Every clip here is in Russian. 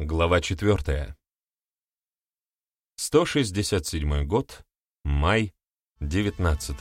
Глава 4. 167 год, май, 19.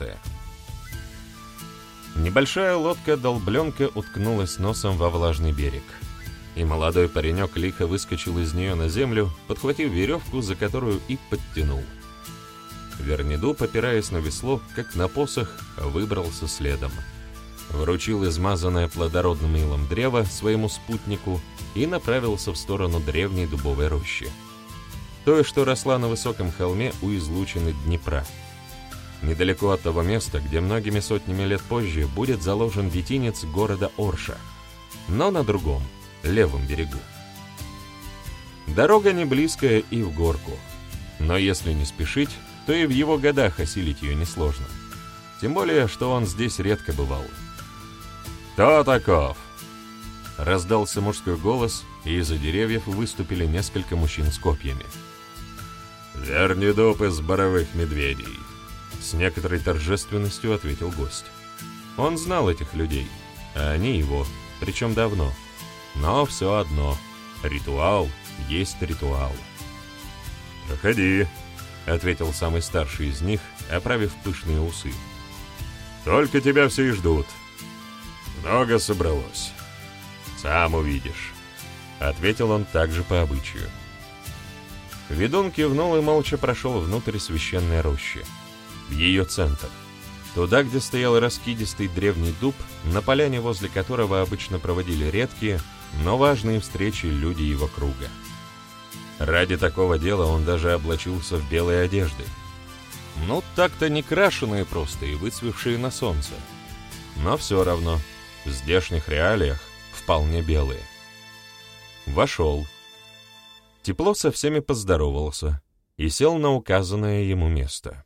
Небольшая лодка-долбленка уткнулась носом во влажный берег, и молодой паренек лихо выскочил из нее на землю, подхватив веревку, за которую и подтянул. Вернидуб, опираясь на весло, как на посох, выбрался следом. Вручил измазанное плодородным илом древо своему спутнику и направился в сторону древней дубовой рощи, той, что росла на высоком холме у излучины Днепра, недалеко от того места, где многими сотнями лет позже будет заложен детинец города Орша, но на другом, левом берегу. Дорога не близкая и в горку, но если не спешить, то и в его годах осилить ее несложно, тем более, что он здесь редко бывал. «Кто таков?» Раздался мужской голос, и из-за деревьев выступили несколько мужчин с копьями. «Вернидуб из Боровых Медведей», — с некоторой торжественностью ответил гость. Он знал этих людей, а они его, причем давно. Но все одно, ритуал есть ритуал. «Проходи», — ответил самый старший из них, оправив пышные усы. «Только тебя все и ждут. Много собралось. Сам увидишь», — ответил он также по обычаю. Ведун кивнул и молча прошел внутрь священной рощи, в ее центр, туда, где стоял раскидистый древний дуб, на поляне, возле которого обычно проводили редкие, но важные встречи люди его круга. Ради такого дела он даже облачился в белые одежды. Ну, так-то не крашеные просто и выцвевшие на солнце, но все равно в здешних реалиях вполне белые. Вошел. Тепло со всеми поздоровался и сел на указанное ему место.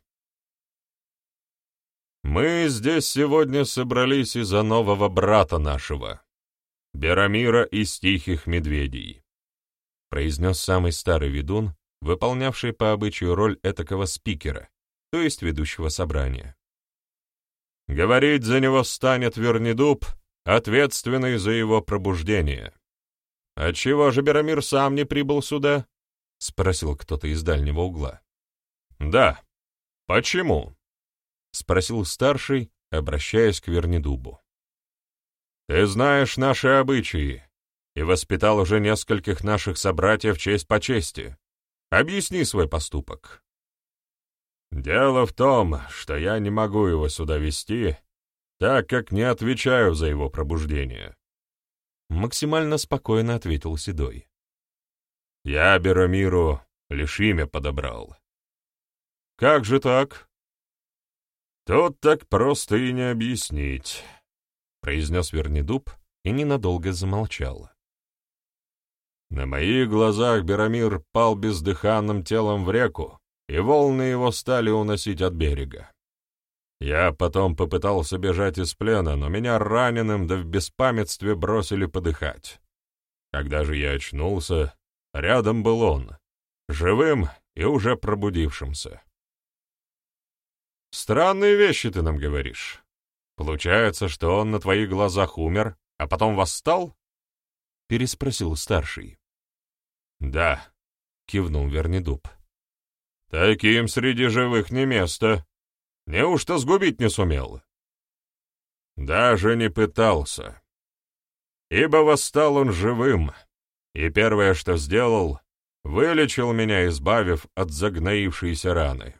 «Мы здесь сегодня собрались из-за нового брата нашего, Берамира из Тихих Медведей», произнес самый старый ведун, выполнявший по обычаю роль этакого спикера, то есть ведущего собрания. «Говорить за него станет Вернидуб, ответственный за его пробуждение». «Отчего же Берамир сам не прибыл сюда?» — спросил кто-то из дальнего угла. «Да. Почему?» — спросил старший, обращаясь к Вернидубу. «Ты знаешь наши обычаи и воспитал уже нескольких наших собратьев честь по чести. Объясни свой поступок». «Дело в том, что я не могу его сюда вести, так как не отвечаю за его пробуждение», — максимально спокойно ответил Седой. «Я Берамиру лишь имя подобрал». «Как же так?» «Тут так просто и не объяснить», — произнес Вернидуб и ненадолго замолчал. «На моих глазах Берамир пал бездыханным телом в реку, и волны его стали уносить от берега. Я потом попытался бежать из плена, но меня раненым да в беспамятстве бросили подыхать. Когда же я очнулся, рядом был он, живым и уже пробудившимся». «Странные вещи ты нам говоришь. Получается, что он на твоих глазах умер, а потом восстал?» — переспросил старший. «Да», — кивнул Вернидуб. «Таким среди живых не место. Неужто сгубить не сумел?» «Даже не пытался. Ибо восстал он живым, и первое, что сделал, вылечил меня, избавив от загноившейся раны».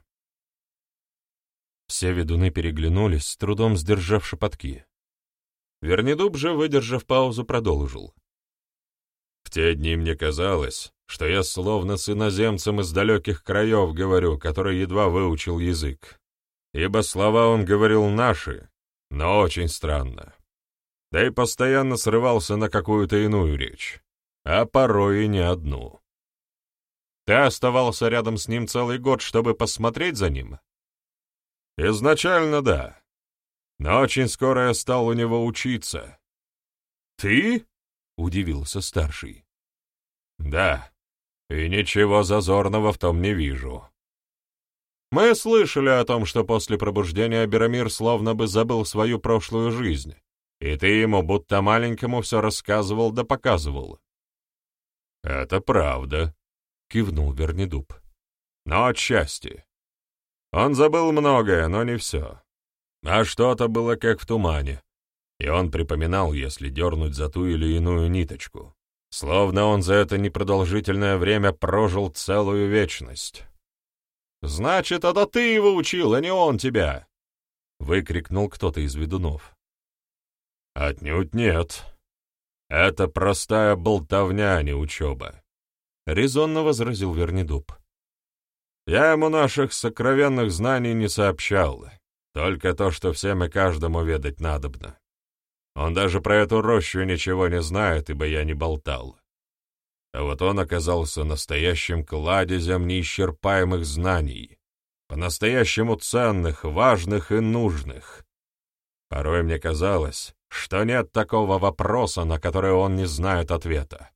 Все ведуны переглянулись, с трудом сдержав шепотки. Вернидуб же, выдержав паузу, продолжил. «В те дни мне казалось, что я словно с иноземцем из далеких краев говорю, который едва выучил язык. Ибо слова он говорил наши, но очень странно. Да и постоянно срывался на какую-то иную речь, а порой и не одну». «Ты оставался рядом с ним целый год, чтобы посмотреть за ним?» «Изначально да, но очень скоро я стал у него учиться». «Ты?» — удивился старший. «Да, и ничего зазорного в том не вижу. Мы слышали о том, что после пробуждения Берамир словно бы забыл свою прошлую жизнь, и ты ему будто маленькому все рассказывал да показывал». «Это правда», — кивнул Вернидуб. «Но отчасти. Он забыл многое, но не все. А что-то было как в тумане, и он припоминал, если дернуть за ту или иную ниточку. Словно он за это непродолжительное время прожил целую вечность». «Значит, это ты его учил, а не он тебя!» — выкрикнул кто-то из ведунов. «Отнюдь нет. Это простая болтовня, а не учеба», — резонно возразил Вернидуб. «Я ему наших сокровенных знаний не сообщал, только то, что всем и каждому ведать надобно. Он даже про эту рощу ничего не знает, ибо я не болтал. А вот он оказался настоящим кладезем неисчерпаемых знаний, по-настоящему ценных, важных и нужных. Порой мне казалось, что нет такого вопроса, на который он не знает ответа».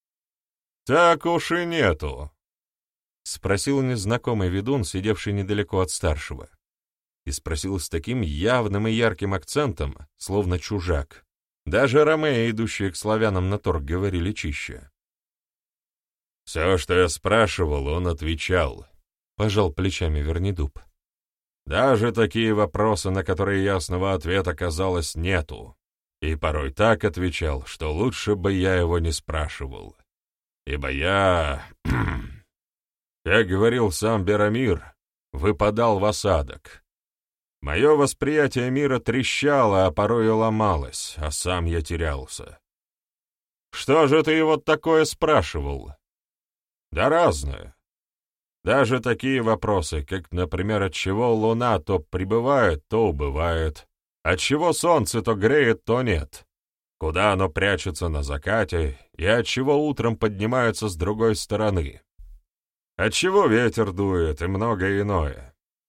«Так уж и нету», — спросил незнакомый ведун, сидевший недалеко от старшего. И спросил с таким явным и ярким акцентом, словно чужак. Даже ромеи, идущие к славянам на торг, говорили чище. «Все, что я спрашивал, он отвечал», — пожал плечами Вернидуб. «Даже такие вопросы, на которые ясного ответа, казалось, нету. И порой так отвечал, что лучше бы я его не спрашивал. Ибо я, как говорил сам Берамир, выпадал в осадок. Мое восприятие мира трещало, а порой и ломалось, а сам я терялся. Что же ты его такое спрашивал? Да разное. Даже такие вопросы, как, например, отчего Луна то прибывает, то убывает, отчего Солнце то греет, то нет, куда оно прячется на закате и отчего утром поднимается с другой стороны, отчего ветер дует и многое иное.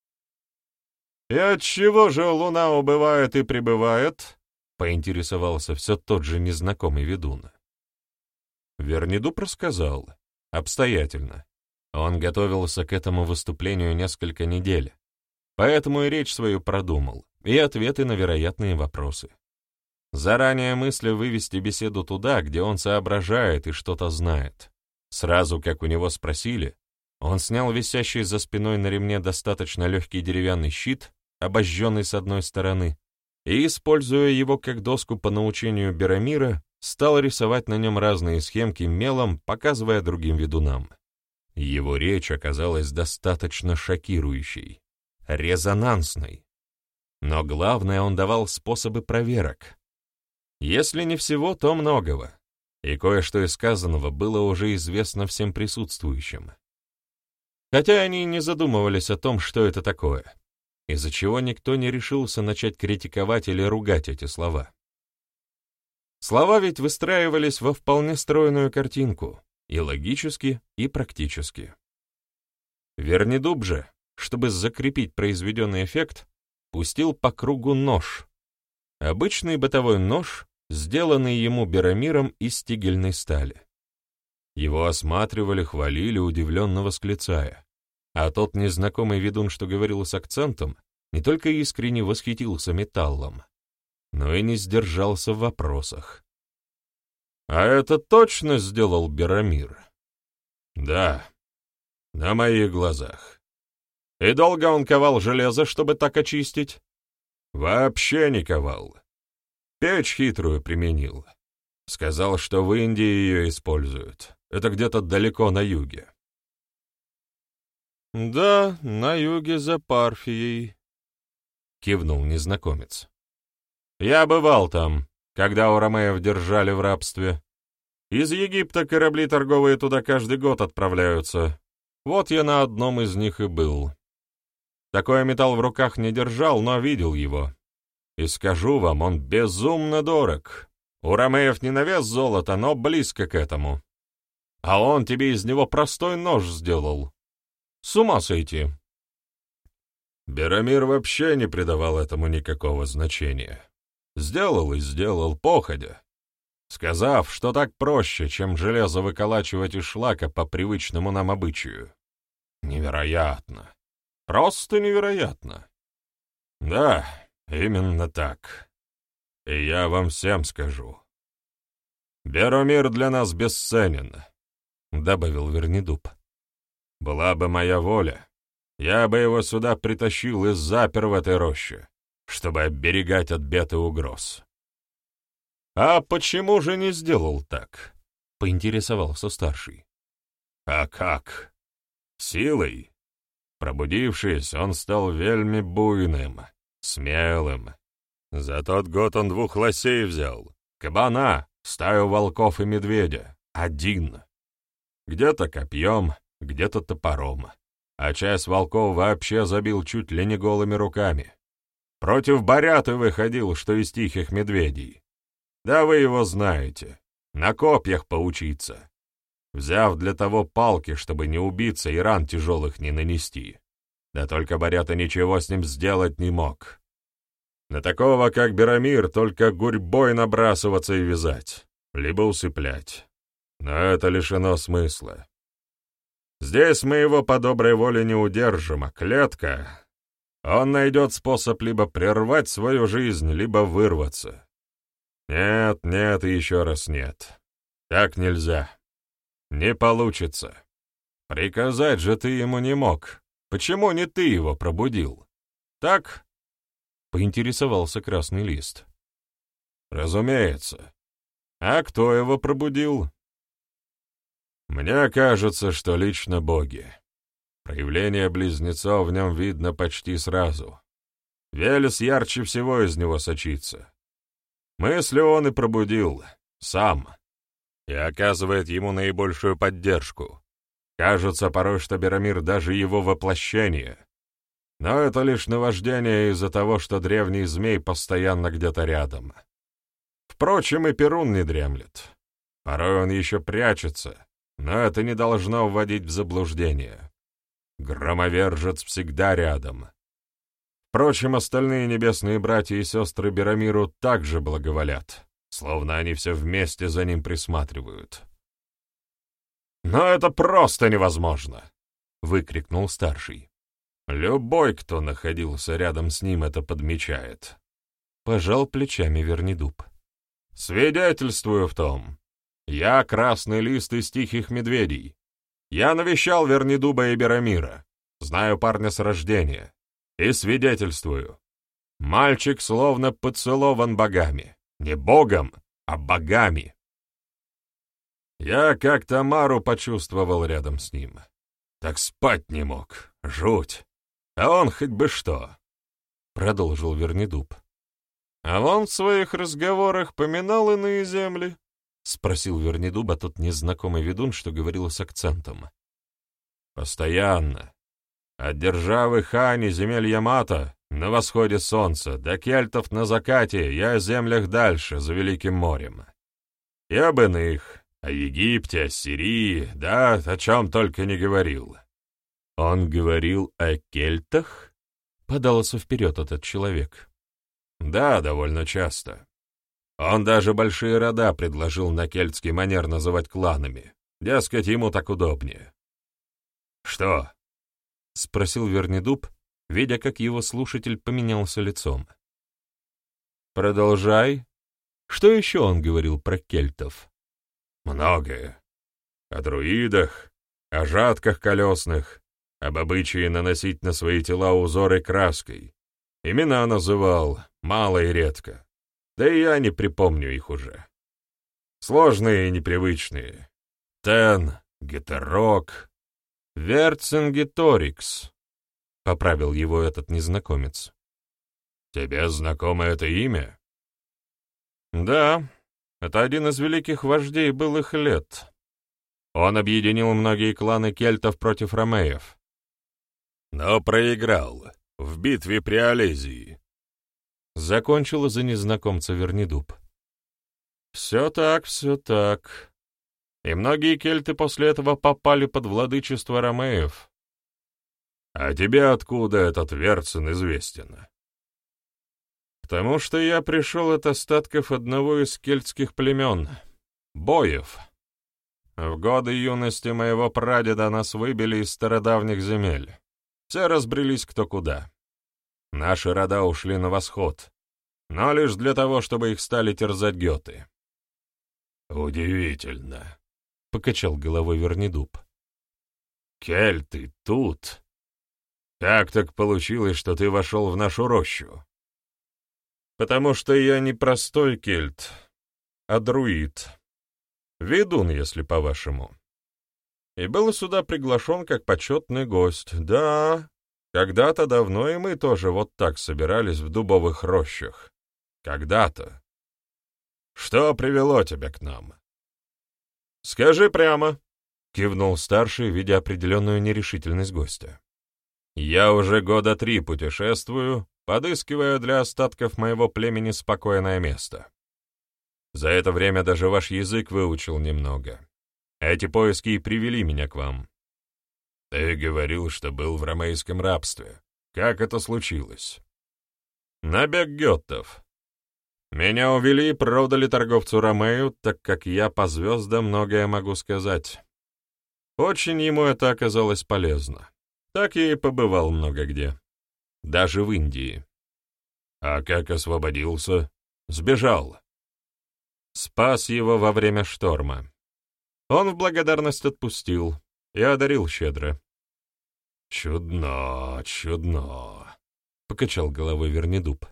«И отчего же Луна убывает и прибывает?» — поинтересовался все тот же незнакомый ведун. Вернидуб рассказал, обстоятельно. Он готовился к этому выступлению несколько недель, поэтому и речь свою продумал, и ответы на вероятные вопросы. Заранее мысли вывести беседу туда, где он соображает и что-то знает. Сразу, как у него спросили, он снял висящий за спиной на ремне достаточно легкий деревянный щит, обожженный с одной стороны, и, используя его как доску по научению Берамира, стал рисовать на нем разные схемки мелом, показывая другим ведунам. Его речь оказалась достаточно шокирующей, резонансной. Но главное, он давал способы проверок. Если не всего, то многого, и кое-что из сказанного было уже известно всем присутствующим. Хотя они не задумывались о том, что это такое, из-за чего никто не решился начать критиковать или ругать эти слова. Слова ведь выстраивались во вполне стройную картинку, и логически, и практически. Вернидуб же, чтобы закрепить произведенный эффект, пустил по кругу нож. Обычный бытовой нож, сделанный ему Берамиром из тигельной стали. Его осматривали, хвалили, удивленно восклицая. А тот незнакомый ведун, что говорил с акцентом, не только искренне восхитился металлом, но и не сдержался в вопросах. «А это точно сделал Берамир?» «Да, на моих глазах». «И долго он ковал железо, чтобы так очистить?» «Вообще не ковал. Печь хитрую применил. Сказал, что в Индии ее используют. Это где-то далеко на юге». «Да, на юге за Парфией», — кивнул незнакомец. «Я бывал там, когда у ромеев держали в рабстве. Из Египта корабли торговые туда каждый год отправляются. Вот я на одном из них и был. Такой металл в руках не держал, но видел его. И скажу вам, он безумно дорог. У ромеев не на вес золота, но близко к этому. А он тебе из него простой нож сделал. С ума сойти». Берамир вообще не придавал этому никакого значения. Сделал и сделал походя, сказав, что так проще, чем железо выколачивать из шлака по привычному нам обычаю. Невероятно. Просто невероятно. Да, именно так. И я вам всем скажу. Берамир для нас бесценен. — добавил Вернидуб. «Была бы моя воля, я бы его сюда притащил и запер в этой роще, чтобы оберегать от бед и угроз». «А почему же не сделал так?» — поинтересовался старший. «А как? Силой? Пробудившись, он стал вельми буйным, смелым. За тот год он 2 лосей взял, кабана, стаю волков и медведя, один. Где-то копьем, где-то топором, а часть волков вообще забил чуть ли не голыми руками. Против Боряты выходил, что из Тихих Медведей. Да вы его знаете, на копьях поучиться, взяв для того палки, чтобы не убиться и ран тяжелых не нанести. Да только Борята ничего с ним сделать не мог. На такого, как Берамир, только гурьбой набрасываться и вязать, либо усыплять. Но это лишено смысла. Здесь мы его по доброй воле не удержим, а клетка... Он найдет способ либо прервать свою жизнь, либо вырваться. Нет, нет и еще раз нет. Так нельзя. Не получится. Приказать же ты ему не мог. Почему не ты его пробудил? Так? Поинтересовался Красный Лист. Разумеется. А кто его пробудил? Мне кажется, что лично боги. Проявление близнецов в нем видно почти сразу. Велес ярче всего из него сочится. Мысли он и пробудил, сам, и оказывает ему наибольшую поддержку. Кажется порой, что Берамир даже его воплощение. Но это лишь наваждение из-за того, что древний змей постоянно где-то рядом. Впрочем, и Перун не дремлет. Порой он еще прячется, но это не должно вводить в заблуждение. Громовержец всегда рядом. Впрочем, остальные небесные братья и сестры Берамиру также благоволят, словно они все вместе за ним присматривают. «Но это просто невозможно!» — выкрикнул старший. «Любой, кто находился рядом с ним, это подмечает». Пожал плечами Вернидуб. «Свидетельствую в том. Я Красный Лист из Тихих Медведей. Я навещал Вернидуба и Берамира, знаю парня с рождения, и свидетельствую. Мальчик словно поцелован богами. Не богом, а богами. Я как Тамару почувствовал рядом с ним. Так спать не мог, жуть. А он хоть бы что, — продолжил Вернидуб. А он в своих разговорах поминал иные земли? — спросил Вернидуба тот незнакомый ведун, что говорил с акцентом. «Постоянно. От державы Хани, земель Ямато, на восходе солнца, до кельтов на закате, я о землях дальше, за Великим морем. И об иных, о Египте, о Сирии, да, о чем только не говорил». «Он говорил о кельтах?» — подался вперед этот человек. «Да, довольно часто. Он даже большие рода предложил на кельтский манер называть кланами. Дескать, ему так удобнее». «Что?» — спросил Вернидуб, видя, как его слушатель поменялся лицом. «Продолжай. Что еще он говорил про кельтов?» «Многое. О друидах, о жатках колесных, об обычае наносить на свои тела узоры краской. Имена называл, мало и редко. Да и я не припомню их уже. Сложные и непривычные. Тен, Гетерок, Верцингеторикс», — поправил его этот незнакомец. «Тебе знакомо это имя?» «Да, это один из великих вождей былых лет. Он объединил многие кланы кельтов против ромеев. Но проиграл в битве при Олезии». Закончил за незнакомца Вернидуб. «Все так, все так. И многие кельты после этого попали под владычество ромеев». «А тебе откуда этот Верцин известен?» «Потому что я пришел от остатков одного из кельтских племен — боев. В годы юности моего прадеда нас выбили из стародавних земель. Все разбрелись кто куда. Наши рода ушли на восход, но лишь для того, чтобы их стали терзать геты». «Удивительно», — покачал головой Вернидуб. «Кель, ты тут? Как так получилось, что ты вошел в нашу рощу?» «Потому что я не простой кельт, а друид. Ведун, если по-вашему. И был сюда приглашен как почетный гость. Да, когда-то давно и мы тоже вот так собирались в дубовых рощах. Когда-то. Что привело тебя к нам?» «Скажи прямо», — кивнул старший, видя определенную нерешительность гостя. «Я уже 3 года путешествую, подыскивая для остатков моего племени спокойное место. За это время даже ваш язык выучил немного. Эти поиски и привели меня к вам. Ты говорил, что был в ромейском рабстве. Как это случилось?» «Набег геттов. Меня увели и продали торговцу Ромею, так как я по звездам многое могу сказать. Очень ему это оказалось полезно. Так я и побывал много где. Даже в Индии. А как освободился? Сбежал. Спас его во время шторма. Он в благодарность отпустил и одарил щедро». «Чудно, чудно», — покачал головой Вернидуб.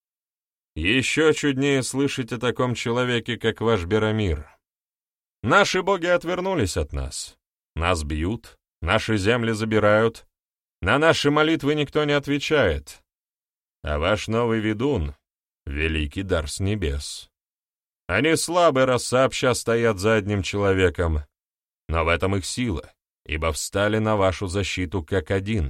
«Еще чуднее слышать о таком человеке, как ваш Берамир. Наши боги отвернулись от нас. Нас бьют, наши земли забирают. На наши молитвы никто не отвечает. А ваш новый ведун — великий дар с небес. Они слабы, раз сообща стоят за одним человеком, но в этом их сила, ибо встали на вашу защиту как один.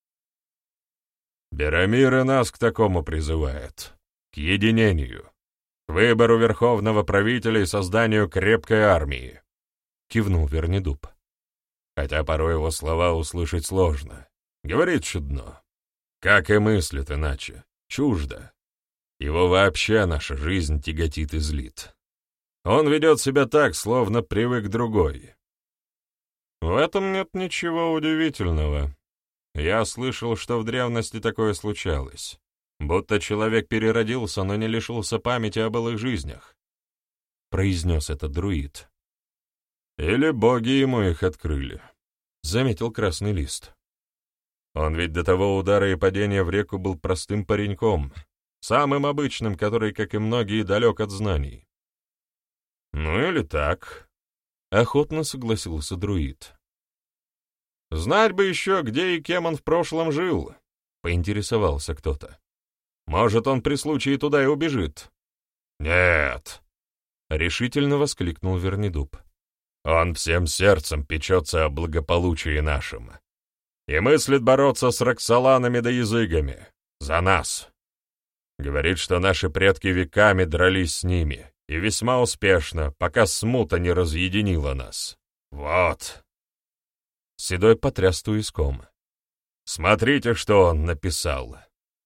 Берамир и нас к такому призывает, к единению, к выбору верховного правителя и созданию крепкой армии», — кивнул Вернидуб. «Хотя порой его слова услышать сложно. Говорит чудно. Как и мыслит иначе. Чуждо. Его вообще наша жизнь тяготит и злит. Он ведет себя так, словно привык к другой». «В этом нет ничего удивительного. Я слышал, что в древности такое случалось. Будто человек переродился, но не лишился памяти о былых жизнях», — произнес этот друид. «Или боги ему их открыли», — заметил Красный Лист. «Он ведь до того удара и падения в реку был простым пареньком, самым обычным, который, как и многие, далек от знаний». «Ну или так», — охотно согласился друид. «Знать бы еще, где и кем он в прошлом жил», — поинтересовался кто-то. «Может, он при случае туда и убежит?» «Нет», — решительно воскликнул Вернидуб. «Он всем сердцем печется о благополучии нашем и мыслит бороться с Роксоланами да языгами. За нас. Говорит, что наши предки веками дрались с ними, и весьма успешно, пока смута не разъединила нас. Вот». Седой потряс туиском. «Смотрите, что он написал».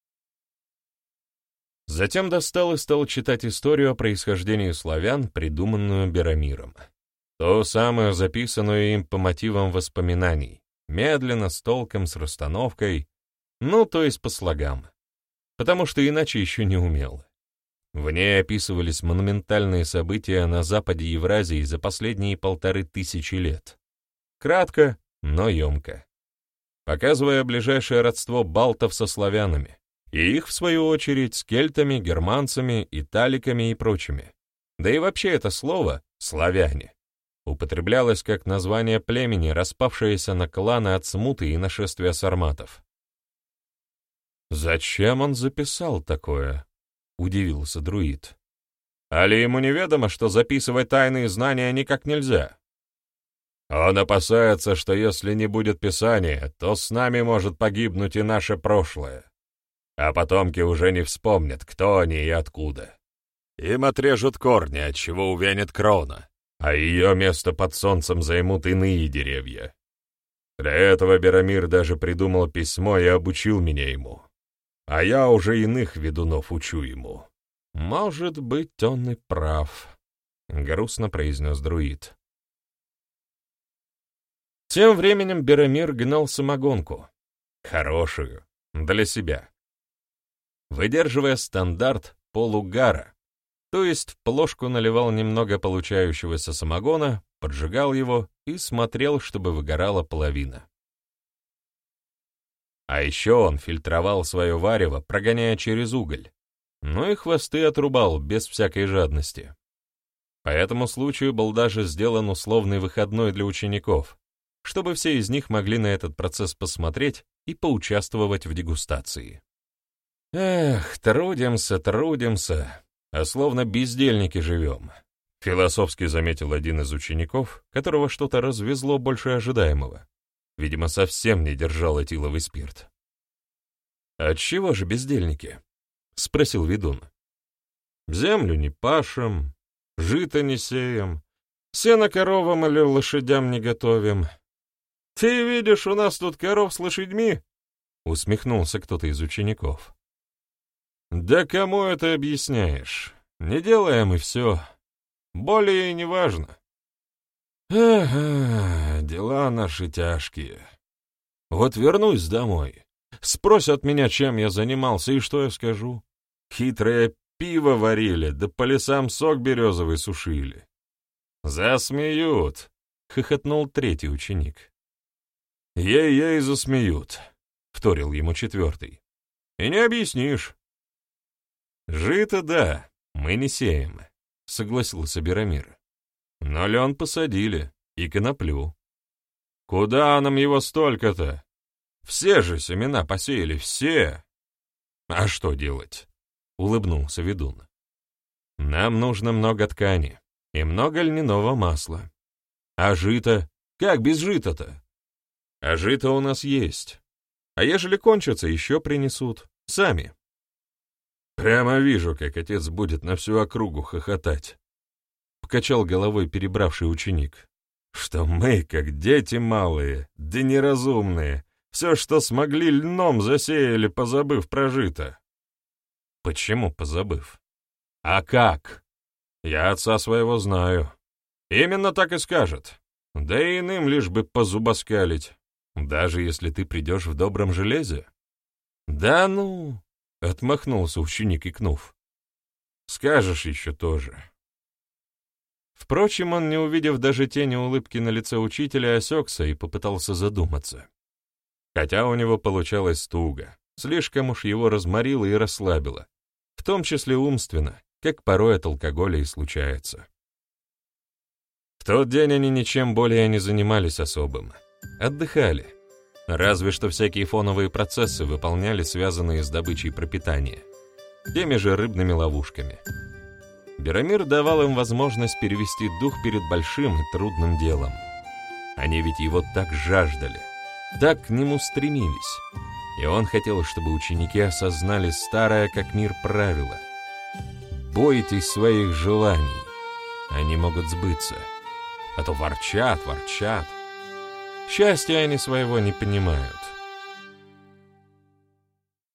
Затем достал и стал читать историю о происхождении славян, придуманную Берамиром. Ту самую, записанную им по мотивам воспоминаний, медленно, с толком, с расстановкой, ну, то есть по слогам, потому что иначе еще не умел. В ней описывались монументальные события на западе Евразии за последние 1500 лет. Кратко, но емко, показывая ближайшее родство балтов со славянами, и их, в свою очередь, с кельтами, германцами, италиками и прочими. Да и вообще это слово «славяне» употреблялось как название племени, распавшееся на кланы от смуты и нашествия сарматов. «Зачем он записал такое?» — удивился друид. «Али ему неведомо, что записывать тайные знания никак нельзя?» «Он опасается, что если не будет писания, то с нами может погибнуть и наше прошлое, а потомки уже не вспомнят, кто они и откуда. Им отрежут корни, отчего увянет крона, а ее место под солнцем займут иные деревья. Для этого Берамир даже придумал письмо и обучил меня ему, а я уже иных ведунов учу ему». «Может быть, он и прав», — грустно произнес друид. Тем временем Берамир гнал самогонку. Хорошую, для себя. Выдерживая стандарт полугара, То есть в плошку наливал немного получающегося самогона, поджигал его и смотрел, чтобы выгорала половина. А еще он фильтровал свое варево, прогоняя через уголь, но и хвосты отрубал без всякой жадности. По этому случаю был даже сделан условный выходной для учеников, чтобы все из них могли на этот процесс посмотреть и поучаствовать в дегустации. «Эх, трудимся, а словно бездельники живем», — философски заметил один из учеников, которого что-то развезло больше ожидаемого. Видимо, совсем не держал этиловый спирт. «Отчего же бездельники?» — спросил ведун. «Землю не пашем, жито не сеем, сено коровам или лошадям не готовим. Ты видишь, у нас тут коров с лошадьми?» — усмехнулся кто-то из учеников. «Да кому это объясняешь? Не делаем и все. Более и не важно». «Ага, дела наши тяжкие. Вот вернусь домой. Спросят меня, чем я занимался, и что я скажу? Хитрое пиво варили, да по лесам сок березовый сушили». «Засмеют», — хохотнул третий ученик. «Ей-ей засмеют», — вторил ему четвертый. «И не объяснишь». «Жито, да, мы не сеем», — согласился Берамир. «Но лен посадили, и коноплю». «Куда нам его столько-то? Все же семена посеяли, все!» «А что делать?» — улыбнулся ведун. «Нам нужно много ткани и много льняного масла. А жито? Как без жита-то? А жито у нас есть. А ежели кончится, еще принесут. Сами». «Прямо вижу, как отец будет на всю округу хохотать», — покачал головой перебравший ученик. «Что мы, как дети малые, да неразумные, все, что смогли, льном засеяли, позабыв про жито». «Почему позабыв?» «А как? Я отца своего знаю. Именно так и скажет. Да и иным лишь бы позубоскалить, даже если ты придешь в добром железе». «Да ну!» — отмахнулся ученик, икнув. «Скажешь еще тоже». Впрочем, он, не увидев даже тени улыбки на лице учителя, осекся и попытался задуматься. Хотя у него получалось туго, слишком уж его разморило и расслабило, в том числе умственно, как порой от алкоголя и случается. В тот день они ничем более не занимались особым, отдыхали. Разве что всякие фоновые процессы выполняли, связанные с добычей пропитания, теми же рыбными ловушками. Берамир давал им возможность перевести дух перед большим и трудным делом. Они ведь его так жаждали, так к нему стремились, и он хотел, чтобы ученики осознали старое как мир правило. Бойтесь своих желаний, они могут сбыться, а то ворчат. Счастья они своего не понимают.